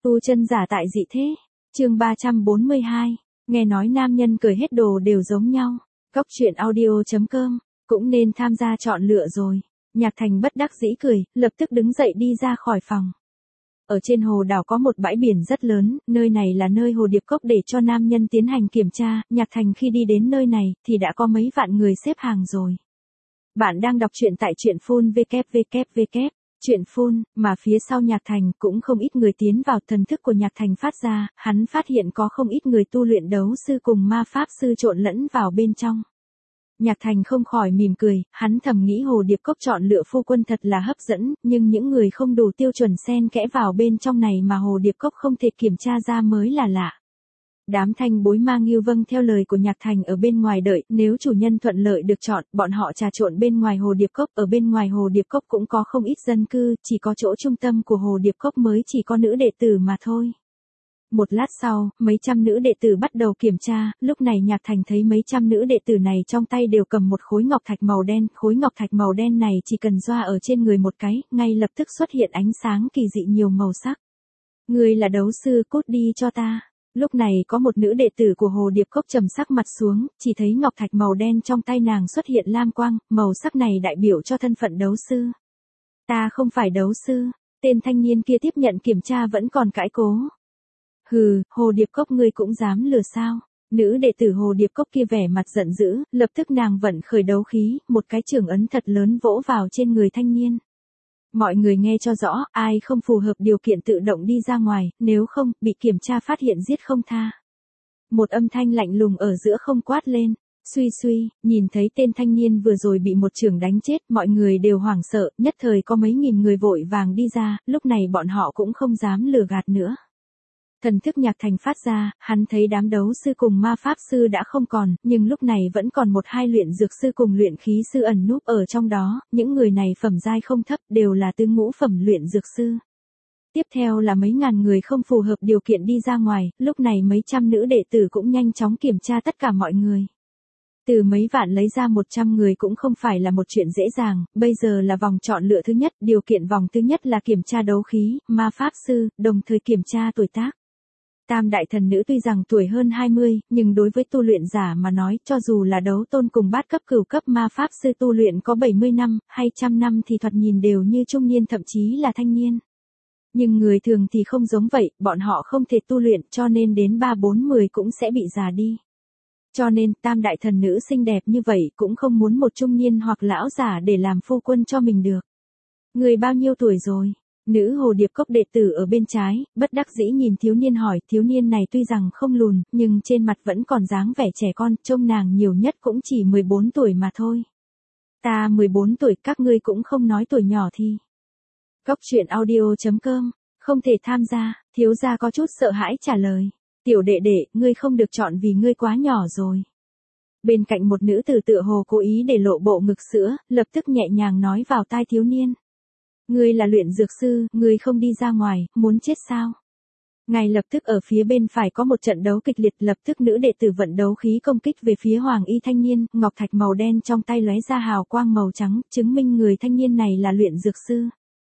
Tu chân giả tại dị thế. Chương 342. Nghe nói nam nhân cởi hết đồ đều giống nhau. Cóc truyện audio.com. Cũng nên tham gia chọn lựa rồi. Nhạc Thành bất đắc dĩ cười, lập tức đứng dậy đi ra khỏi phòng. Ở trên hồ đảo có một bãi biển rất lớn, nơi này là nơi Hồ Điệp Cốc để cho nam nhân tiến hành kiểm tra. Nhạc Thành khi đi đến nơi này thì đã có mấy vạn người xếp hàng rồi. Bạn đang đọc truyện tại truyện phun www. Chuyện phun, mà phía sau Nhạc Thành cũng không ít người tiến vào. Thần thức của Nhạc Thành phát ra, hắn phát hiện có không ít người tu luyện đấu sư cùng ma pháp sư trộn lẫn vào bên trong. Nhạc Thành không khỏi mỉm cười, hắn thầm nghĩ Hồ Điệp Cốc chọn lựa phu quân thật là hấp dẫn, nhưng những người không đủ tiêu chuẩn xen kẽ vào bên trong này mà Hồ Điệp Cốc không thể kiểm tra ra mới là lạ. Đám thanh bối ma nghiêu vâng theo lời của Nhạc Thành ở bên ngoài đợi, nếu chủ nhân thuận lợi được chọn, bọn họ trà trộn bên ngoài Hồ Điệp Cốc. Ở bên ngoài Hồ Điệp Cốc cũng có không ít dân cư, chỉ có chỗ trung tâm của Hồ Điệp Cốc mới chỉ có nữ đệ tử mà thôi. Một lát sau, mấy trăm nữ đệ tử bắt đầu kiểm tra, lúc này Nhạc Thành thấy mấy trăm nữ đệ tử này trong tay đều cầm một khối ngọc thạch màu đen. Khối ngọc thạch màu đen này chỉ cần doa ở trên người một cái, ngay lập tức xuất hiện ánh sáng kỳ dị nhiều màu sắc. Người là đấu sư, cút đi cho ta. Lúc này có một nữ đệ tử của Hồ Điệp Cốc trầm sắc mặt xuống, chỉ thấy ngọc thạch màu đen trong tay nàng xuất hiện lam quang, màu sắc này đại biểu cho thân phận đấu sư. Ta không phải đấu sư, tên thanh niên kia tiếp nhận kiểm tra vẫn còn cãi cố. Hừ, Hồ Điệp Cốc ngươi cũng dám lừa sao? Nữ đệ tử Hồ Điệp Cốc kia vẻ mặt giận dữ, lập tức nàng vận khởi đấu khí, một cái chưởng ấn thật lớn vỗ vào trên người thanh niên. Mọi người nghe cho rõ, ai không phù hợp điều kiện tự động đi ra ngoài, nếu không, bị kiểm tra phát hiện giết không tha. Một âm thanh lạnh lùng ở giữa không quát lên, suy suy, nhìn thấy tên thanh niên vừa rồi bị một chưởng đánh chết, mọi người đều hoảng sợ, nhất thời có mấy nghìn người vội vàng đi ra, lúc này bọn họ cũng không dám lừa gạt nữa. Thần thức Nhạc Thành phát ra, hắn thấy đám đấu sư cùng ma pháp sư đã không còn, nhưng lúc này vẫn còn một hai luyện dược sư cùng luyện khí sư ẩn núp ở trong đó, những người này phẩm giai không thấp, đều là tứ ngũ phẩm luyện dược sư. Tiếp theo là mấy ngàn người không phù hợp điều kiện đi ra ngoài, lúc này mấy trăm nữ đệ tử cũng nhanh chóng kiểm tra tất cả mọi người. Từ mấy vạn lấy ra 100 người cũng không phải là một chuyện dễ dàng, bây giờ là vòng chọn lựa thứ nhất, điều kiện vòng thứ nhất là kiểm tra đấu khí, ma pháp sư, đồng thời kiểm tra tuổi tác. Tam đại thần nữ tuy rằng tuổi hơn 20, nhưng đối với tu luyện giả mà nói, cho dù là đấu tôn cùng bát cấp cửu cấp ma pháp sư tu luyện có 70 năm, hay 100 năm thì thoạt nhìn đều như trung niên thậm chí là thanh niên. Nhưng người thường thì không giống vậy, bọn họ không thể tu luyện cho nên đến 3-4-10 cũng sẽ bị già đi. Cho nên, tam đại thần nữ xinh đẹp như vậy cũng không muốn một trung niên hoặc lão giả để làm phu quân cho mình được. Người bao nhiêu tuổi rồi? Nữ Hồ Điệp Cốc đệ tử ở bên trái, bất đắc dĩ nhìn thiếu niên hỏi, thiếu niên này tuy rằng không lùn, nhưng trên mặt vẫn còn dáng vẻ trẻ con, trông nàng nhiều nhất cũng chỉ 14 tuổi mà thôi. Ta 14 tuổi, các ngươi cũng không nói tuổi nhỏ thì. Cóc truyện audio.com, không thể tham gia, thiếu gia có chút sợ hãi trả lời. Tiểu đệ đệ, ngươi không được chọn vì ngươi quá nhỏ rồi. Bên cạnh một nữ tử tựa hồ cố ý để lộ bộ ngực sữa, lập tức nhẹ nhàng nói vào tai thiếu niên. Ngươi là luyện dược sư, ngươi không đi ra ngoài, muốn chết sao? Ngay lập tức ở phía bên phải có một trận đấu kịch liệt, lập tức nữ đệ tử vận đấu khí công kích về phía hoàng y thanh niên, ngọc thạch màu đen trong tay lóe ra hào quang màu trắng, chứng minh người thanh niên này là luyện dược sư.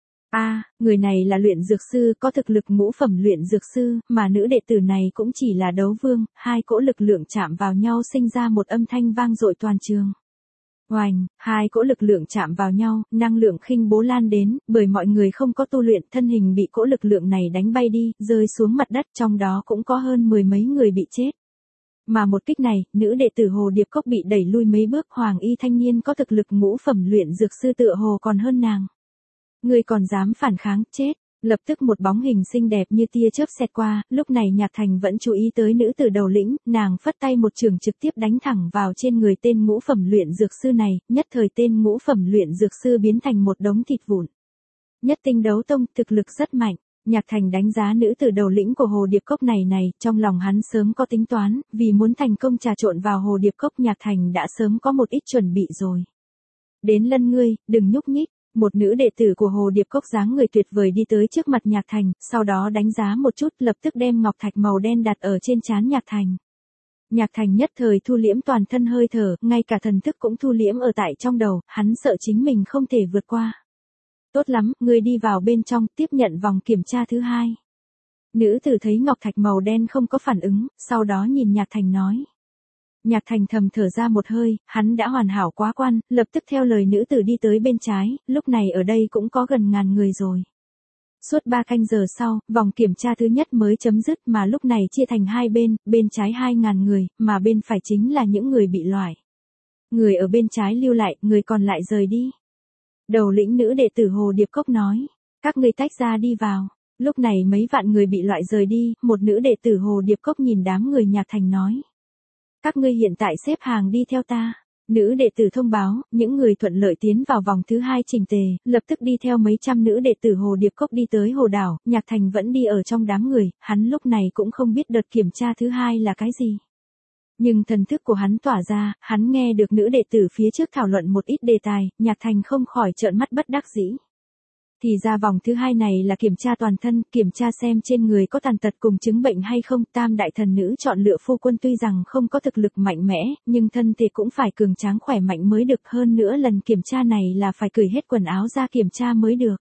Người này là luyện dược sư, có thực lực ngũ phẩm luyện dược sư, mà nữ đệ tử này cũng chỉ là đấu vương, hai cỗ lực lượng chạm vào nhau sinh ra một âm thanh vang dội toàn trường. Oành, hai cỗ lực lượng chạm vào nhau, năng lượng khinh bố lan đến, bởi mọi người không có tu luyện, thân hình bị cỗ lực lượng này đánh bay đi, rơi xuống mặt đất, trong đó cũng có hơn 10 mấy người bị chết. Mà một kích này, nữ đệ tử Hồ Điệp Cốc bị đẩy lui mấy bước, hoàng y thanh niên có thực lực ngũ phẩm luyện dược sư tựa hồ còn hơn nàng. Người còn dám phản kháng, chết. Lập tức một bóng hình xinh đẹp như tia chớp xẹt qua, lúc này Nhạc Thành vẫn chú ý tới nữ tử đầu lĩnh, nàng phất tay một chưởng trực tiếp đánh thẳng vào trên người tên ngũ phẩm luyện dược sư này, nhất thời tên ngũ phẩm luyện dược sư biến thành một đống thịt vụn. Nhất tinh đấu tông, thực lực rất mạnh. Nhạc Thành đánh giá nữ tử đầu lĩnh của Hồ Điệp Cốc này, trong lòng hắn sớm có tính toán, vì muốn thành công trà trộn vào Hồ Điệp Cốc Nhạc Thành đã sớm có một ít chuẩn bị rồi. Đến lân ngươi, đừng nhúc nhích. Một nữ đệ tử của Hồ Điệp Cốc dáng người tuyệt vời đi tới trước mặt Nhạc Thành, sau đó đánh giá một chút, lập tức đem ngọc thạch màu đen đặt ở trên trán Nhạc Thành. Nhạc Thành nhất thời thu liễm toàn thân hơi thở, ngay cả thần thức cũng thu liễm ở tại trong đầu, hắn sợ chính mình không thể vượt qua. Tốt lắm, ngươi đi vào bên trong, tiếp nhận vòng kiểm tra thứ hai. Nữ tử thấy ngọc thạch màu đen không có phản ứng, sau đó nhìn Nhạc Thành nói. Nhạc Thành thầm thở ra một hơi, hắn đã hoàn hảo quá quan, lập tức theo lời nữ tử đi tới bên trái, lúc này ở đây cũng có gần 1000 người rồi. Suốt 3 canh giờ sau, vòng kiểm tra thứ nhất mới chấm dứt mà lúc này chia thành hai bên trái 2000 người, mà bên phải chính là những người bị loại. Người ở bên trái lưu lại, người còn lại rời đi. Đầu lĩnh nữ đệ tử Hồ Điệp Cốc nói, các ngươi tách ra đi vào. Lúc này mấy vạn người bị loại rời đi, một nữ đệ tử Hồ Điệp Cốc nhìn đám người Nhạc Thành nói. Các ngươi hiện tại xếp hàng đi theo ta. Nữ đệ tử thông báo, những người thuận lợi tiến vào vòng thứ 2 chỉnh tề, lập tức đi theo mấy trăm nữ đệ tử Hồ Điệp Cốc đi tới hồ đảo, Nhạc Thành vẫn đi ở trong đám người, hắn lúc này cũng không biết đợt kiểm tra thứ 2 là cái gì. Nhưng thần thức của hắn tỏa ra, hắn nghe được nữ đệ tử phía trước thảo luận một ít đề tài, Nhạc Thành không khỏi trợn mắt bất đắc dĩ. Thì ra vòng thứ 2 này là kiểm tra toàn thân, kiểm tra xem trên người có tàn tật cùng chứng bệnh hay không. Tam đại thần nữ chọn lựa phu quân tuy rằng không có thực lực mạnh mẽ, nhưng thân thể cũng phải cường tráng khỏe mạnh mới được. Hơn nữa lần kiểm tra này là phải cởi hết quần áo ra kiểm tra mới được.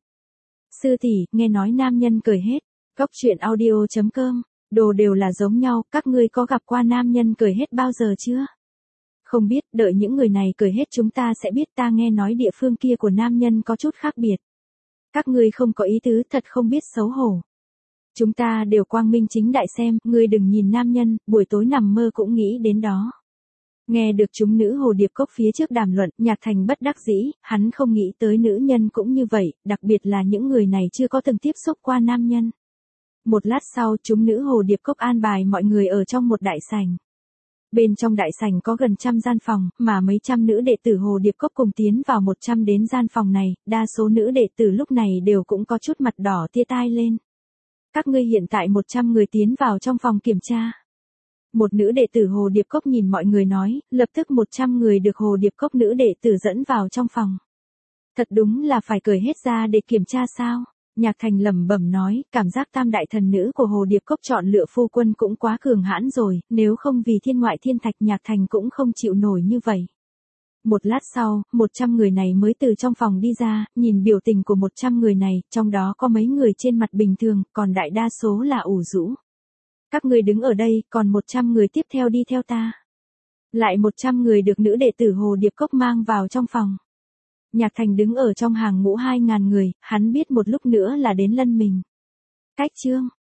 Sư tỷ, nghe nói nam nhân cởi hết. Góc truyện audio.com, đồ đều là giống nhau, các ngươi có gặp qua nam nhân cởi hết bao giờ chưa? Không biết, đợi những người này cởi hết chúng ta sẽ biết. Ta nghe nói địa phương kia của nam nhân có chút khác biệt. Các ngươi không có ý tứ, thật không biết xấu hổ. Chúng ta đều quang minh chính đại xem, ngươi đừng nhìn nam nhân, buổi tối nằm mơ cũng nghĩ đến đó. Nghe được chúng nữ Hồ Điệp Cốc phía trước đàm luận, Nhạc Thành bất đắc dĩ, hắn không nghĩ tới nữ nhân cũng như vậy, đặc biệt là những người này chưa có từng tiếp xúc qua nam nhân. Một lát sau, chúng nữ Hồ Điệp Cốc an bài mọi người ở trong một đại sảnh. Bên trong đại sảnh có gần 100 gian phòng, mà mấy trăm nữ đệ tử Hồ Điệp Cốc cùng tiến vào 100 đến gian phòng này, đa số nữ đệ tử lúc này đều cũng có chút mặt đỏ tia tai lên. Các ngươi hiện tại 100 người tiến vào trong phòng kiểm tra. Một nữ đệ tử Hồ Điệp Cốc nhìn mọi người nói, lập tức 100 người được Hồ Điệp Cốc nữ đệ tử dẫn vào trong phòng. Thật đúng là phải cởi hết ra để kiểm tra sao? Nhạc Thành lẩm bẩm nói, cảm giác tam đại thần nữ của Hồ Điệp Cốc chọn lựa phu quân cũng quá cường hãn rồi, nếu không vì thiên ngoại thiên thạch Nhạc Thành cũng không chịu nổi như vậy. Một lát sau, 100 người này mới từ trong phòng đi ra, nhìn biểu tình của 100 người này, trong đó có mấy người trên mặt bình thường, còn đại đa số là ủ rũ. Các ngươi đứng ở đây, còn 100 người tiếp theo đi theo ta. Lại 100 người được nữ đệ tử Hồ Điệp Cốc mang vào trong phòng. Nhạc Thành đứng ở trong hàng ngũ 2000 người, hắn biết một lúc nữa là đến lân mình. Cách chương